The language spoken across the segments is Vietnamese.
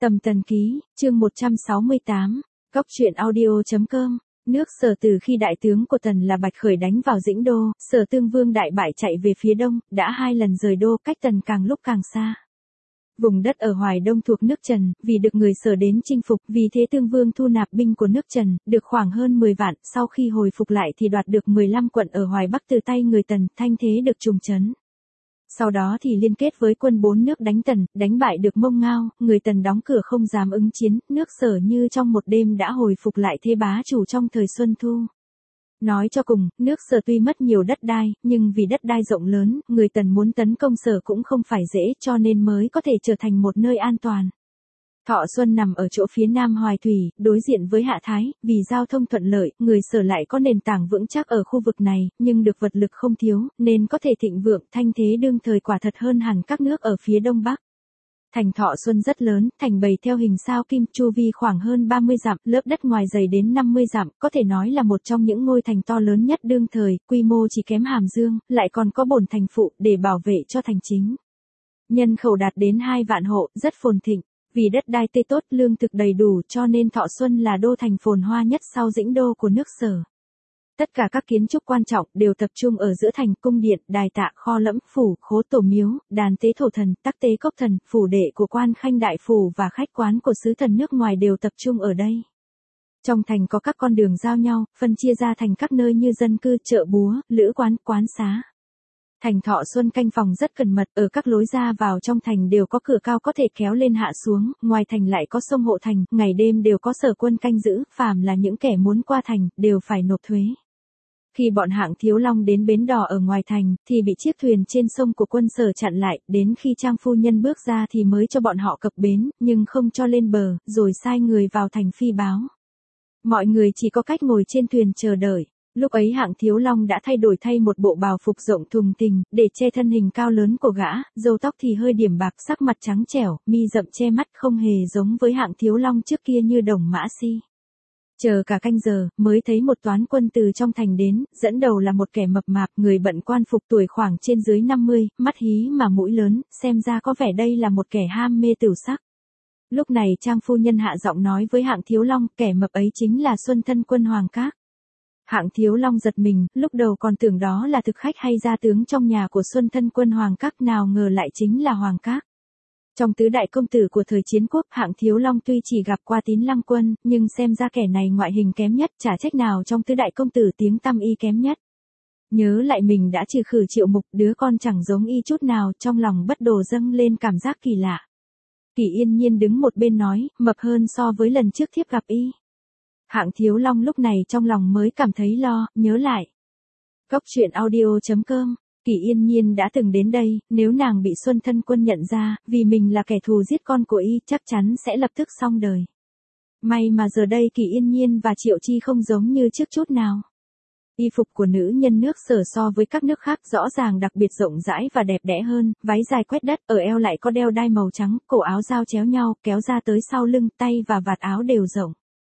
Tầm Tần Ký, chương 168, Cóc truyện audio.com. Nước Sở từ khi đại tướng của Tần là Bạch Khởi đánh vào Dĩnh Đô, Sở Tương Vương đại bại chạy về phía đông, đã 2 lần rời đô, cách Tần càng lúc càng xa. Vùng đất ở Hoài Đông thuộc nước Trần, vì được người Sở đến chinh phục, vì thế Tương Vương thu nạp binh của nước Trần, được khoảng hơn 10 vạn, sau khi hồi phục lại thì đoạt được 15 quận ở Hoài Bắc từ tay người Tần, thanh thế được trùng trấn. Sau đó thì liên kết với quân 4 nước đánh Tần, đánh bại được Mông Ngao, người Tần đóng cửa không dám ứng chiến, nước Sở như trong một đêm đã hồi phục lại thế bá chủ trong thời Xuân Thu. Nói cho cùng, nước Sở tuy mất nhiều đất đai, nhưng vì đất đai rộng lớn, người Tần muốn tấn công Sở cũng không phải dễ, cho nên mới có thể trở thành một nơi an toàn. Thọ Xuân nằm ở chỗ phía nam Hoài Thủy, đối diện với Hạ Thái, vì giao thông thuận lợi, người Sở lại có nền tảng vững chắc ở khu vực này, nhưng được vật lực không thiếu, nên có thể thịnh vượng, thanh thế đương thời quả thật hơn hẳn các nước ở phía đông bắc. Thành Thọ Xuân rất lớn, thành bày theo hình sao kim, chu vi khoảng hơn 30 dặm, lớp đất ngoài dày đến 50 dặm, có thể nói là một trong những ngôi thành to lớn nhất đương thời, quy mô chỉ kém Hàm Dương, lại còn có bổn thành phụ để bảo vệ cho thành chính. Nhân khẩu đạt đến 2 vạn hộ, rất phồn thịnh. Vì đất đai tươi tốt, lương thực đầy đủ cho nên Thọ Xuân là đô thành phồn hoa nhất sau Dĩnh Đô của nước Sở. Tất cả các kiến trúc quan trọng đều tập trung ở giữa thành, cung điện, đài tạ, kho lẫm, phủ, khố tổ miếu, đàn tế thổ thần, tắc tế cốc thần, phủ đệ của quan khanh đại phủ và khách quán của sứ thần nước ngoài đều tập trung ở đây. Trong thành có các con đường giao nhau, phân chia ra thành các nơi như dân cư, chợ búa, lữ quán, quán xá. Thành Thọ Xuân canh phòng rất cẩn mật, ở các lối ra vào trong thành đều có cửa cao có thể kéo lên hạ xuống, ngoài thành lại có sông hộ thành, ngày đêm đều có Sở quân canh giữ, phàm là những kẻ muốn qua thành, đều phải nộp thuế. Khi bọn Hạng Thiếu Long đến bến đò ở ngoài thành, thì bị chiếc thuyền trên sông của quân Sở chặn lại, đến khi Trang phu nhân bước ra thì mới cho bọn họ cập bến, nhưng không cho lên bờ, rồi sai người vào thành phi báo. Mọi người chỉ có cách ngồi trên thuyền chờ đợi. Lúc ấy Hạng Thiếu Long đã thay một bộ bào phục rộng thùng thình, để che thân hình cao lớn của gã, râu tóc thì hơi điểm bạc, sắc mặt trắng trẻo, mi rậm che mắt, không hề giống với Hạng Thiếu Long trước kia như Đồng Mã Si. Chờ cả canh giờ, mới thấy một toán quân từ trong thành đến, dẫn đầu là một kẻ mập mạp, người bận quan phục tuổi khoảng trên dưới 50, mắt hí mà mũi lớn, xem ra có vẻ đây là một kẻ ham mê tửu sắc. Lúc này Trang phu nhân hạ giọng nói với Hạng Thiếu Long, kẻ mập ấy chính là Xuân Thân Quân Hoàng Các. Hạng Thiếu Long giật mình, lúc đầu còn tưởng đó là thực khách hay gia tướng trong nhà của Xuân Thân Quân Hoàng Các, nào ngờ lại chính là Hoàng Các. Trong tứ đại công tử của thời chiến quốc, Hạng Thiếu Long tuy chỉ gặp qua Tín Lăng Quân, nhưng xem ra kẻ này ngoại hình kém nhất, chả trách nào trong tứ đại công tử tiếng tăm y kém nhất. Nhớ lại mình đã trừ khử Triệu Mục, đứa con chẳng giống y chút nào, trong lòng bất đồ dâng lên cảm giác kỳ lạ. Kỳ Yên Nhiên đứng một bên nói, mập hơn so với lần trước thiếp gặp y. Hạng Thiếu Long lúc này trong lòng mới cảm thấy lo, nhớ lại. Cóc truyện audio.com. Kỳ Yên Nhiên đã từng đến đây, nếu nàng bị Xuân Thân Quân nhận ra, vì mình là kẻ thù giết con của y, chắc chắn sẽ lập tức xong đời. May mà giờ đây Kỳ Yên Nhiên và Triệu Chi không giống như trước chút nào. Y phục của nữ nhân nước Sở so với các nước khác rõ ràng đặc biệt rộng rãi và đẹp đẽ hơn, váy dài quét đất, ở eo lại có đeo đai màu trắng, cổ áo giao chéo nhau, kéo ra tới sau lưng, tay và vạt áo đều rộng.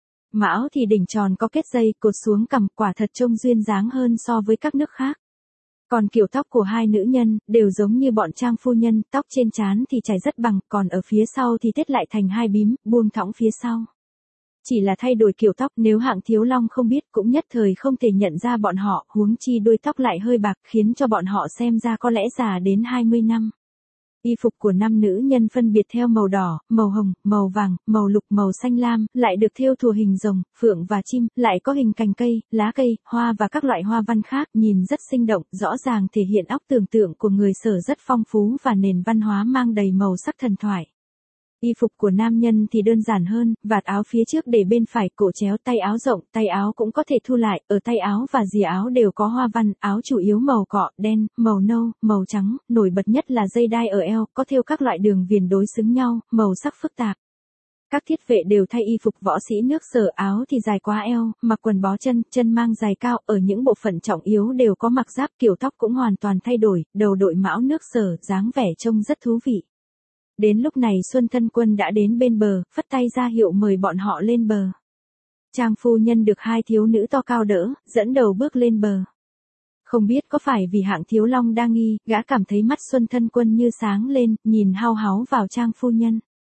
Mão thì đỉnh tròn có kết dây, cột xuống cằm, quả thật trông duyên dáng hơn so với các nước khác. Còn kiểu tóc của hai nữ nhân, đều giống như bọn Trang phu nhân, tóc trên trán thì chải rất bằng, còn ở phía sau thì tết lại thành hai bím, buông thõng phía sau. Chỉ là thay đổi kiểu tóc, nếu Hạng Thiếu Long không biết cũng nhất thời không thể nhận ra bọn họ, huống chi đuôi tóc lại hơi bạc, khiến cho bọn họ xem ra có lẽ già đến 20 năm. Y phục của 5 nữ nhân phân biệt theo màu đỏ, màu hồng, màu vàng, màu lục, màu xanh lam, lại được thêu thùa hình rồng, phượng và chim, lại có hình cành cây, lá cây, hoa và các loại hoa văn khác, nhìn rất sinh động, rõ ràng thể hiện óc tưởng tượng của người Sở rất phong phú và nền văn hóa mang đầy màu sắc thần thoại. Y phục của nam nhân thì đơn giản hơn, vạt áo phía trước để bên phải, cổ chéo, tay áo rộng, tay áo cũng có thể thu lại, ở tay áo và rìa áo đều có hoa văn, áo chủ yếu màu cọ, đen, màu nâu, màu trắng, nổi bật nhất là dây đai ở eo, có thêu các loại đường viền đối xứng nhau, màu sắc phức tạp. Các thiết vệ đều thay y phục võ sĩ nước Sở, áo thì dài quá eo, mặc quần bó chân, chân mang giày cao, ở những bộ phận trọng yếu đều có mặc giáp, kiểu tóc cũng hoàn toàn thay đổi, đầu đội mão nước Sở, dáng vẻ trông rất thú vị. Đến lúc này Xuân Thân Quân đã đến bên bờ, phất tay ra hiệu mời bọn họ lên bờ. Trang phu nhân được hai thiếu nữ to cao đỡ, dẫn đầu bước lên bờ. Không biết có phải vì Hạng Thiếu Long đang nghi, gã cảm thấy mắt Xuân Thân Quân như sáng lên, nhìn hao háo vào Trang phu nhân.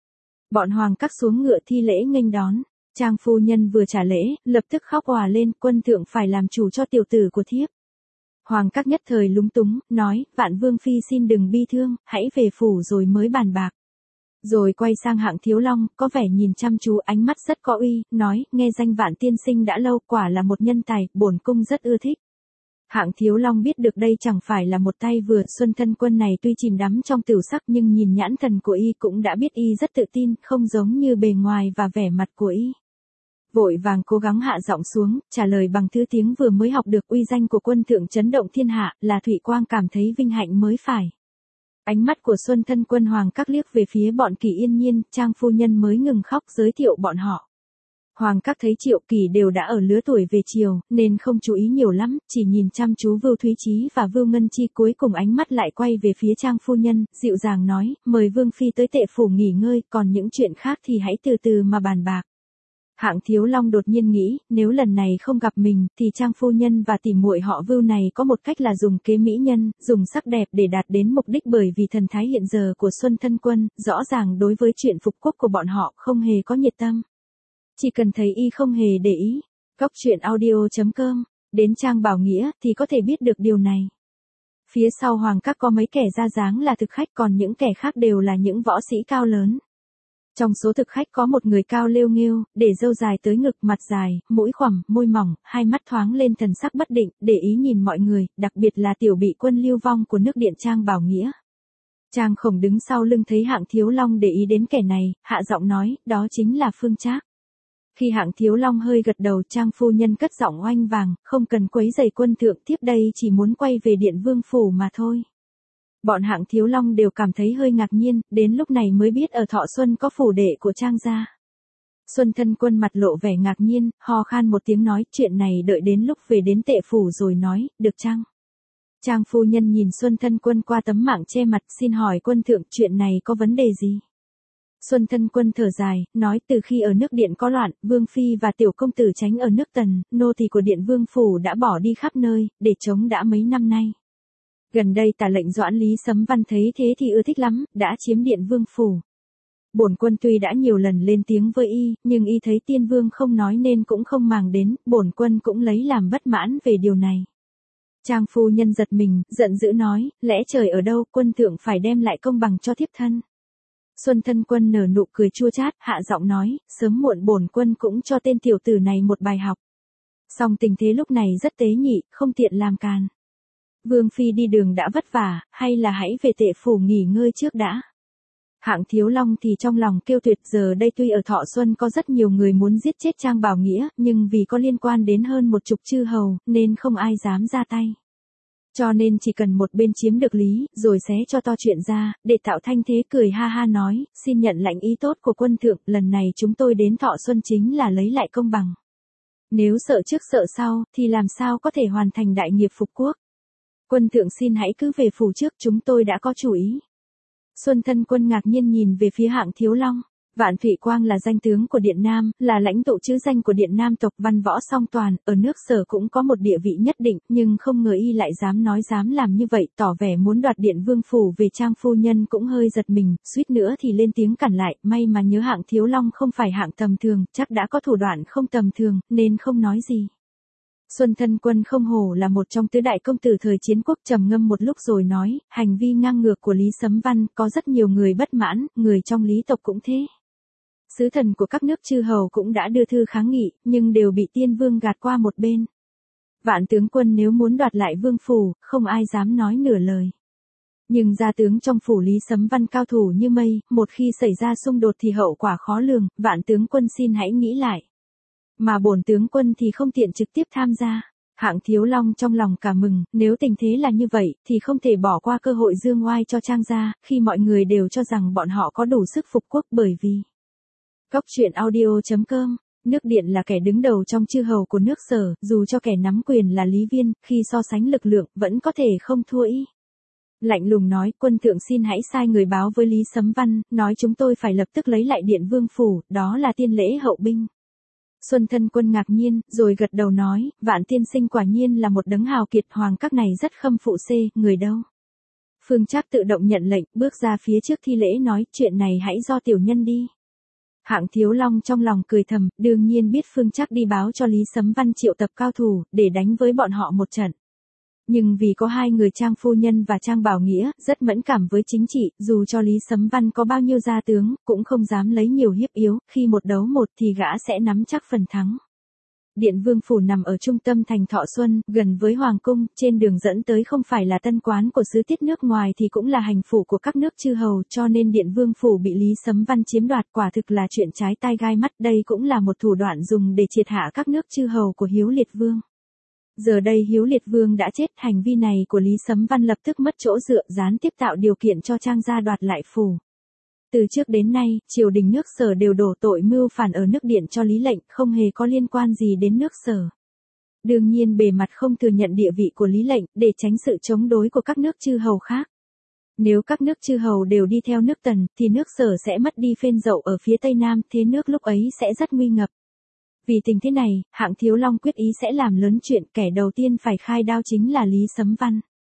Bọn hoàng các xuống ngựa thi lễ nghênh đón. Trang phu nhân vừa trả lễ, lập tức khóc òa lên, quân thượng phải làm chủ cho tiểu tử của thiếp. Hoàng các nhất thời lúng túng, nói, Vạn Vương Phi xin đừng bi thương, hãy về phủ rồi mới bàn bạc. Rồi quay sang Hạng Thiếu Long, có vẻ nhìn chăm chú, ánh mắt rất có uy, nói, nghe danh Vạn tiên sinh đã lâu, quả là một nhân tài, bổn cung rất ưa thích. Hạng Thiếu Long biết được đây chẳng phải là một tay vừa, Xuân Thân Quân này tuy chìm đắm trong tửu sắc nhưng nhìn nhãn thần của y cũng đã biết y rất tự tin, không giống như bề ngoài và vẻ mặt của y. Vội vàng cố gắng hạ giọng xuống, trả lời bằng thứ tiếng vừa mới học được, uy danh của quân thượng chấn động thiên hạ, là Thụy Quang cảm thấy vinh hạnh mới phải. Ánh mắt của Xuân Thân Quân hoàng các liếc về phía bọn Kỳ Yên Nhiên, Trang phu nhân mới ngừng khóc giới thiệu bọn họ. Hoàng các thấy Triệu Kỳ đều đã ở lứa tuổi về chiều, nên không chú ý nhiều lắm, chỉ nhìn chăm chú Vưu Thúy Chí và Vưu Ngân Chi, cuối cùng ánh mắt lại quay về phía Trang phu nhân, dịu dàng nói, mời Vương Phi tới Tệ phủ nghỉ ngơi, còn những chuyện khác thì hãy từ từ mà bàn bạc. Hạng Thiếu Long đột nhiên nghĩ, nếu lần này không gặp mình, thì Trang phu nhân và tỷ muội họ Vưu này có một cách là dùng kế mỹ nhân, dùng sắc đẹp để đạt đến mục đích, bởi vì thần thái hiện giờ của Xuân Thân Quân, rõ ràng đối với chuyện phục quốc của bọn họ không hề có nhiệt tâm. Chỉ cần thấy y không hề để ý. Cóc truyện audio.com, đến trang Bảo Nghĩa thì có thể biết được điều này. Phía sau hoàng các có mấy kẻ ra dáng là thực khách, còn những kẻ khác đều là những võ sĩ cao lớn. Trong số thực khách có một người cao lêu nghêu, để râu dài tới ngực, mặt dài, mũi khoằm, môi mỏng, hai mắt thoáng lên thần sắc bất định, để ý nhìn mọi người, đặc biệt là tiểu bị quân Lưu Vong của nước Điện Trang Bảo Nghĩa. Trang Khổng đứng sau lưng thấy Hạng Thiếu Long để ý đến kẻ này, hạ giọng nói, đó chính là Phương Trác. Khi Hạng Thiếu Long hơi gật đầu, Trang phu nhân cất giọng oanh vàng, không cần quấy rầy quân thượng, tiếp đây chỉ muốn quay về Điện Vương phủ mà thôi. Bọn Hạng Thiếu Long đều cảm thấy hơi ngạc nhiên, đến lúc này mới biết ở Thọ Xuân có phủ đệ của Trang gia. Xuân Thân Quân mặt lộ vẻ ngạc nhiên, ho khan một tiếng nói, chuyện này đợi đến lúc về đến Tệ phủ rồi nói, được chăng? Trang phu nhân nhìn Xuân Thân Quân qua tấm mảng che mặt, xin hỏi quân thượng, chuyện này có vấn đề gì? Xuân Thân Quân thở dài, nói, từ khi ở nước Điện có loạn, Vương Phi và tiểu công tử tránh ở nước Tần, nô tỳ của Điện Vương phủ đã bỏ đi khắp nơi, để chống đã mấy năm nay. Gần đây Tả lệnh Doãn Lý Sấm Văn thấy thế thì ưa thích lắm, đã chiếm Điện Vương phủ. Bổn quân tuy đã nhiều lần lên tiếng với y, nhưng y thấy Tiên Vương không nói nên cũng không màng đến, bổn quân cũng lấy làm bất mãn về điều này. Trang phu nhân giật mình, giận dữ nói, lẽ trời ở đâu, quân thượng phải đem lại công bằng cho thiếp thân. Xuân Thân Quân nở nụ cười chua chát, hạ giọng nói, sớm muộn bổn quân cũng cho tên tiểu tử này một bài học. Song tình thế lúc này rất tế nhị, không tiện làm càn. Vương Phi đi đường đã vất vả, hay là hãy về Tệ phủ nghỉ ngơi trước đã. Hạng Thiếu Long thì trong lòng kêu tuyệt, giờ đây tuy ở Thọ Xuân có rất nhiều người muốn giết chết Trang Bảo Nghĩa, nhưng vì có liên quan đến hơn 10 chư hầu, nên không ai dám ra tay. Cho nên chỉ cần một bên chiếm được lý, rồi xé cho to chuyện ra, để tạo thanh thế, cười ha ha nói, xin nhận lãnh ý tốt của quân thượng, lần này chúng tôi đến Thọ Xuân chính là lấy lại công bằng. Nếu sợ trước sợ sau, thì làm sao có thể hoàn thành đại nghiệp phục quốc. Quân thượng xin hãy cứ về phủ trước, chúng tôi đã có chủ ý. Xuân Thân Quân ngạc nhiên nhìn về phía Hạng Thiếu Long. Vạn Thụy Quang là danh tướng của Điện Nam, là lãnh tụ chữ danh của Điện Nam tộc, văn võ song toàn, ở nước Sở cũng có một địa vị nhất định, nhưng không ngờ y lại dám nói dám làm như vậy, tỏ vẻ muốn đoạt Điện Vương phủ về. Trang phu nhân cũng hơi giật mình, suýt nữa thì lên tiếng cản lại, may mà nhớ Hạng Thiếu Long không phải hạng tầm thường, chắc đã có thủ đoạn không tầm thường, nên không nói gì. Xuân Thân Quân không hổ là một trong tứ đại công tử thời chiến quốc, trầm ngâm một lúc rồi nói, hành vi ngang ngược của Lý Sấm Văn có rất nhiều người bất mãn, người trong Lý tộc cũng thế. Sứ thần của các nước chư hầu cũng đã đưa thư kháng nghị, nhưng đều bị Tiên Vương gạt qua một bên. Vạn tướng quân nếu muốn đoạt lại vương phủ, không ai dám nói nửa lời. Nhưng gia tướng trong phủ Lý Sấm Văn cao thủ như mây, một khi xảy ra xung đột thì hậu quả khó lường, vạn tướng quân xin hãy nghĩ lại. Mà bổn tướng quân thì không tiện trực tiếp tham gia. Hạng Thiếu Long trong lòng cả mừng, nếu tình thế là như vậy, thì không thể bỏ qua cơ hội dương oai cho Trang gia, khi mọi người đều cho rằng bọn họ có đủ sức phục quốc, bởi vì Cóc truyện audio.com, nước Điện là kẻ đứng đầu trong chư hầu của nước Sở, dù cho kẻ nắm quyền là Lý Viên, khi so sánh lực lượng, vẫn có thể không thua y. Lạnh lùng nói, quân thượng xin hãy sai người báo với Lý Sấm Văn, nói chúng tôi phải lập tức lấy lại Điện Vương phủ, đó là tiên lễ hậu binh. Xuân Thân Quân ngạc nhiên, rồi gật đầu nói, Vạn tiên sinh quả nhiên là một đấng hào kiệt, hoàng các này rất khâm phụ xê, người đâu. Phương Trác tự động nhận lệnh, bước ra phía trước thi lễ nói, chuyện này hãy do tiểu nhân đi. Hạng Thiếu Long trong lòng cười thầm, đương nhiên biết Phương Trắc đi báo cho Lý Sấm Văn triệu tập cao thủ, để đánh với bọn họ một trận. Nhưng vì có hai người Trang Phu Nhân và Trang Bảo Nghĩa, rất mẫn cảm với chính trị, dù cho Lý Sấm Văn có bao nhiêu gia tướng, cũng không dám lấy nhiều hiếp yếu, khi một đấu một thì gã sẽ nắm chắc phần thắng. Điện Vương Phủ nằm ở trung tâm thành Thọ Xuân, gần với Hoàng Cung, trên đường dẫn tới không phải là tân quán của sứ tiết nước ngoài thì cũng là hành phủ của các nước chư hầu, cho nên Điện Vương Phủ bị Lý Sấm Văn chiếm đoạt quả thực là chuyện trái tai gai mắt, đây cũng là một thủ đoạn dùng để triệt hạ các nước chư hầu của Hiếu Liệt Vương. Giờ đây Hiếu Liệt Vương đã chết, hành vi này của Lý Sấm Văn lập tức mất chỗ dựa, gián tiếp tạo điều kiện cho Trang gia đoạt lại phủ. Từ trước đến nay, triều đình nước Sở đều đổ tội mưu phản ở nước Điện cho Lý Lệnh, không hề có liên quan gì đến nước Sở. Đương nhiên bề mặt không thừa nhận địa vị của Lý Lệnh, để tránh sự chống đối của các nước chư hầu khác. Nếu các nước chư hầu đều đi theo nước Tần, thì nước Sở sẽ mất đi phên dậu ở phía Tây Nam, thế nước lúc ấy sẽ rất nguy ngập. Vì tình thế này, Hạng Thiếu Long quyết ý sẽ làm lớn chuyện, kẻ đầu tiên phải khai đao chính là Lý Sấm Văn.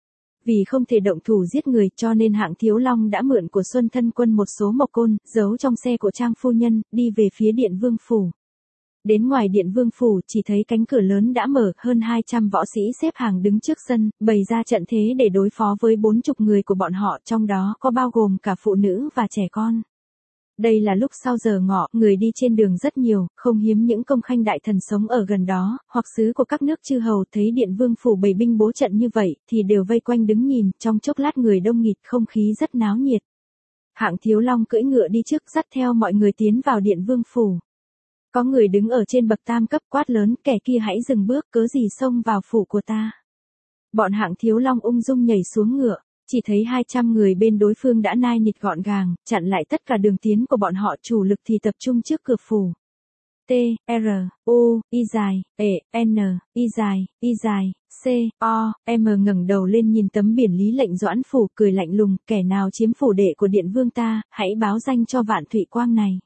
Vì không thể động thủ giết người cho nên Hạng Thiếu Long đã mượn của Xuân Thân Quân một số mộc côn, giấu trong xe của Trang Phu Nhân, đi về phía Điện Vương Phủ. Đến ngoài Điện Vương Phủ chỉ thấy cánh cửa lớn đã mở, hơn 200 võ sĩ xếp hàng đứng trước sân, bày ra trận thế để đối phó với 40 người của bọn họ, trong đó có bao gồm cả phụ nữ và trẻ con. Đây là lúc sau giờ ngọ, người đi trên đường rất nhiều, không hiếm những công khanh đại thần sống ở gần đó, hoặc sứ của các nước chư hầu thấy Điện Vương Phủ bày binh bố trận như vậy, thì đều vây quanh đứng nhìn, trong chốc lát người đông nghịt, không khí rất náo nhiệt. Hạng Thiếu Long cưỡi ngựa đi trước dắt theo mọi người tiến vào Điện Vương Phủ. Có người đứng ở trên bậc tam cấp quát lớn, kẻ kia hãy dừng bước, cớ gì xông vào phủ của ta. Bọn Hạng Thiếu Long ung dung nhảy xuống ngựa. Chỉ thấy 200 người bên đối phương đã nai nịt gọn gàng, chặn lại tất cả đường tiến của bọn họ, chủ lực thì tập trung trước cửa phủ. T, R, U, Y dài, E, N, Y dài, Y dài, C, O, M ngẩng đầu lên nhìn tấm biển Lý Lệnh Doãn Phủ, cười lạnh lùng, kẻ nào chiếm phủ đệ của Điện Vương ta, hãy báo danh cho Vạn Thụy Quang này.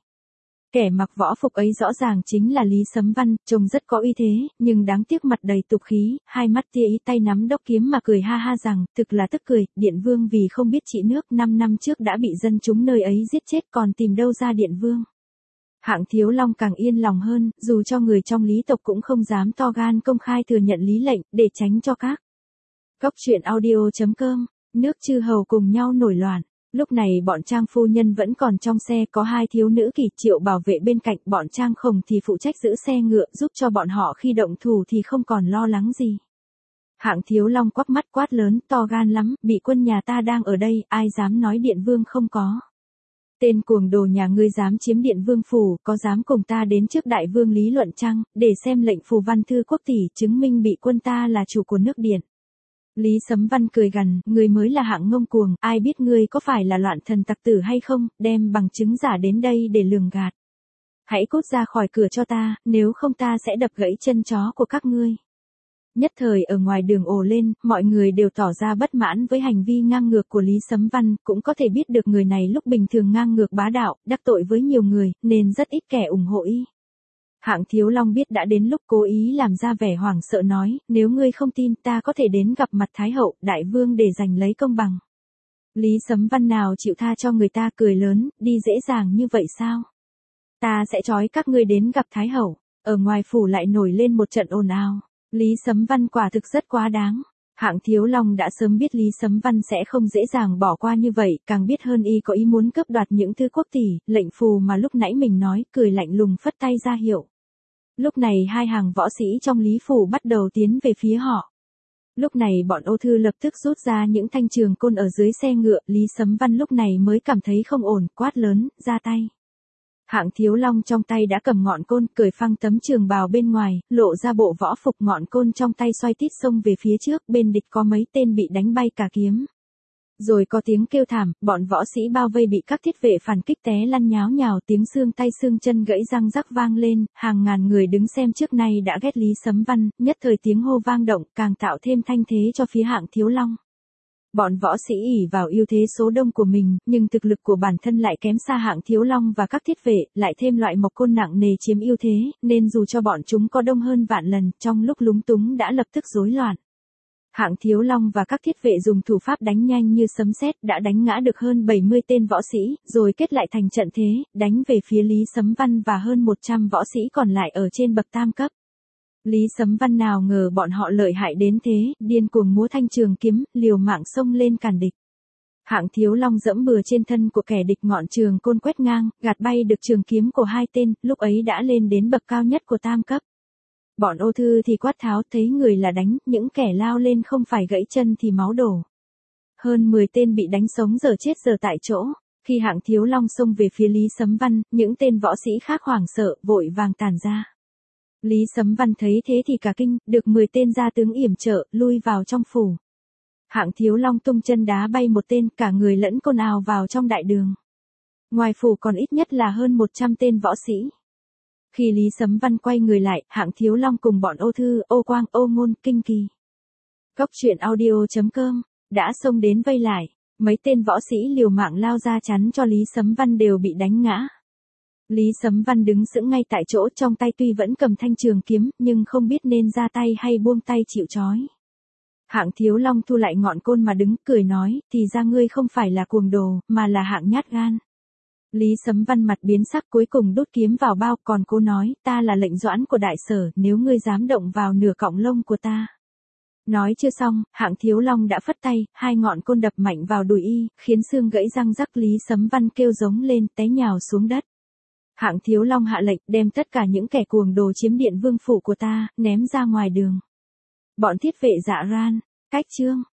Kẻ mặc võ phục ấy rõ ràng chính là Lý Sấm Văn, trông rất có uy thế, nhưng đáng tiếc mặt đầy tục khí, hai mắt tia ý, tay nắm đốc kiếm mà cười ha ha rằng, thực là tức cười, Điện Vương vì không biết trị nước 5 năm trước đã bị dân chúng nơi ấy giết chết, còn tìm đâu ra Điện Vương. Hạng Thiếu Long càng yên lòng hơn, dù cho người trong Lý tộc cũng không dám to gan công khai thừa nhận Lý Lệnh, để tránh cho các Cóc truyện audio.com, nước chư hầu cùng nhau nổi loạn. Lúc này bọn Trang Phu Nhân vẫn còn trong xe, có hai thiếu nữ Kỳ Triệu bảo vệ bên cạnh, bọn Trang Khổng thì phụ trách giữ xe ngựa, giúp cho bọn họ khi động thủ thì không còn lo lắng gì. Hạng Thiếu Long quắc mắt quát lớn, to gan lắm, bị quân nhà ta đang ở đây, ai dám nói Điện Vương không có. Tên cuồng đồ nhà ngươi dám chiếm Điện Vương Phủ, có dám cùng ta đến trước Đại Vương lý luận chăng, để xem lệnh phù văn thư quốc tỷ chứng minh bị quân ta là chủ của nước Điện. Lý Sấm Văn cười gằn, ngươi mới là hạng ngông cuồng, ai biết ngươi có phải là loạn thần tặc tử hay không, đem bằng chứng giả đến đây để lường gạt. Hãy cút ra khỏi cửa cho ta, nếu không ta sẽ đập gãy chân chó của các ngươi. Nhất thời ở ngoài đường ồ lên, mọi người đều tỏ ra bất mãn với hành vi ngang ngược của Lý Sấm Văn, cũng có thể biết được người này lúc bình thường ngang ngược bá đạo, đắc tội với nhiều người, nên rất ít kẻ ủng hộ y. Hạng Thiếu Long biết đã đến lúc cố ý làm ra vẻ hoảng sợ nói, nếu ngươi không tin ta có thể đến gặp mặt Thái Hậu, Đại Vương để giành lấy công bằng. Lý Sấm Văn nào chịu tha cho người ta, cười lớn, đi dễ dàng như vậy sao? Ta sẽ trói các ngươi đến gặp Thái Hậu. Ở ngoài phủ lại nổi lên một trận ồn ào. Lý Sấm Văn quả thực rất quá đáng. Hạng Thiếu Long đã sớm biết Lý Sấm Văn sẽ không dễ dàng bỏ qua như vậy, càng biết hơn y có ý muốn cướp đoạt những thứ quốc tỷ, lệnh phù mà lúc nãy mình nói, cười lạnh lùng phất tay ra hiệu. Lúc này hai hàng võ sĩ trong Lý Phủ bắt đầu tiến về phía họ. Lúc này bọn Ô Thư lập tức rút ra những thanh trường côn ở dưới xe ngựa, Lý Sấm Văn lúc này mới cảm thấy không ổn, quát lớn, ra tay. Hạng Thiếu Long trong tay đã cầm ngọn côn, cởi phăng tấm trường bào bên ngoài, lộ ra bộ võ phục, ngọn côn trong tay xoay tít xông về phía trước, bên địch có mấy tên bị đánh bay cả kiếm. Rồi có tiếng kêu thảm, bọn võ sĩ bao vây bị các thiết vệ phản kích té lăn nháo nhào, tiếng xương tay xương chân gãy răng rắc vang lên, hàng ngàn người đứng xem trước nay đã ghét Lý Sấm Văn, nhất thời tiếng hô vang động, càng tạo thêm thanh thế cho phía Hạng Thiếu Long. Bọn võ sĩ ỷ vào ưu thế số đông của mình, nhưng thực lực của bản thân lại kém xa Hạng Thiếu Long và các thiết vệ, lại thêm loại mộc côn nặng nề chiếm ưu thế, nên dù cho bọn chúng có đông hơn vạn lần, trong lúc lúng túng đã lập tức rối loạn. Hạng Thiếu Long và các thiết vệ dùng thủ pháp đánh nhanh như sấm sét đã đánh ngã được hơn 70 tên võ sĩ, rồi kết lại thành trận thế, đánh về phía Lý Sấm Văn và hơn 100 võ sĩ còn lại ở trên bậc tam cấp. Lý Sấm Văn nào ngờ bọn họ lợi hại đến thế, điên cuồng múa thanh trường kiếm, liều mạng xông lên cản địch. Hạng Thiếu Long dẫm bừa trên thân của kẻ địch, ngọn trường côn quét ngang, gạt bay được trường kiếm của hai tên, lúc ấy đã lên đến bậc cao nhất của tam cấp. Bọn Ô Thư thì quát tháo, thấy người là đánh, những kẻ lao lên không phải gãy chân thì máu đổ. Hơn 10 tên bị đánh sống giờ chết giờ tại chỗ. Khi Hạng Thiếu Long xông về phía Lý Sấm Văn, những tên võ sĩ khác hoảng sợ, vội vàng tản ra. Lý Sấm Văn thấy thế thì cả kinh, được 10 tên gia tướng yểm trợ, lui vào trong phủ. Hạng Thiếu Long tung chân đá bay một tên, cả người lẫn côn ào vào trong đại đường. Ngoài phủ còn ít nhất là hơn 100 tên võ sĩ. Khi Lý Sấm Văn quay người lại, Hạng Thiếu Long cùng bọn Ô Thư, Ô Quang, Ô Ngôn, Kinh Kỳ. Cốc truyện audio.com đã xông đến vây lại, mấy tên võ sĩ liều mạng lao ra chắn cho Lý Sấm Văn đều bị đánh ngã. Lý Sấm Văn đứng sững ngay tại chỗ, trong tay tuy vẫn cầm thanh trường kiếm, nhưng không biết nên ra tay hay buông tay chịu trói. Hạng Thiếu Long thu lại ngọn côn mà đứng, cười nói, thì ra ngươi không phải là cuồng đồ, mà là hạng nhát gan. Lý Sấm Văn mặt biến sắc, cuối cùng đút kiếm vào bao, còn cô nói, ta là lệnh doãn của đại sở, nếu ngươi dám động vào nửa cọng lông của ta. Nói chưa xong, Hạng Thiếu Long đã phất tay, hai ngọn côn đập mạnh vào đùi y, khiến xương gãy răng rắc. Lý Sấm Văn kêu giống lên, té nhào xuống đất. Hạng Thiếu Long hạ lệnh, đem tất cả những kẻ cuồng đồ chiếm điện vương phủ của ta, ném ra ngoài đường. Bọn thiết vệ dạ ran, cách chương.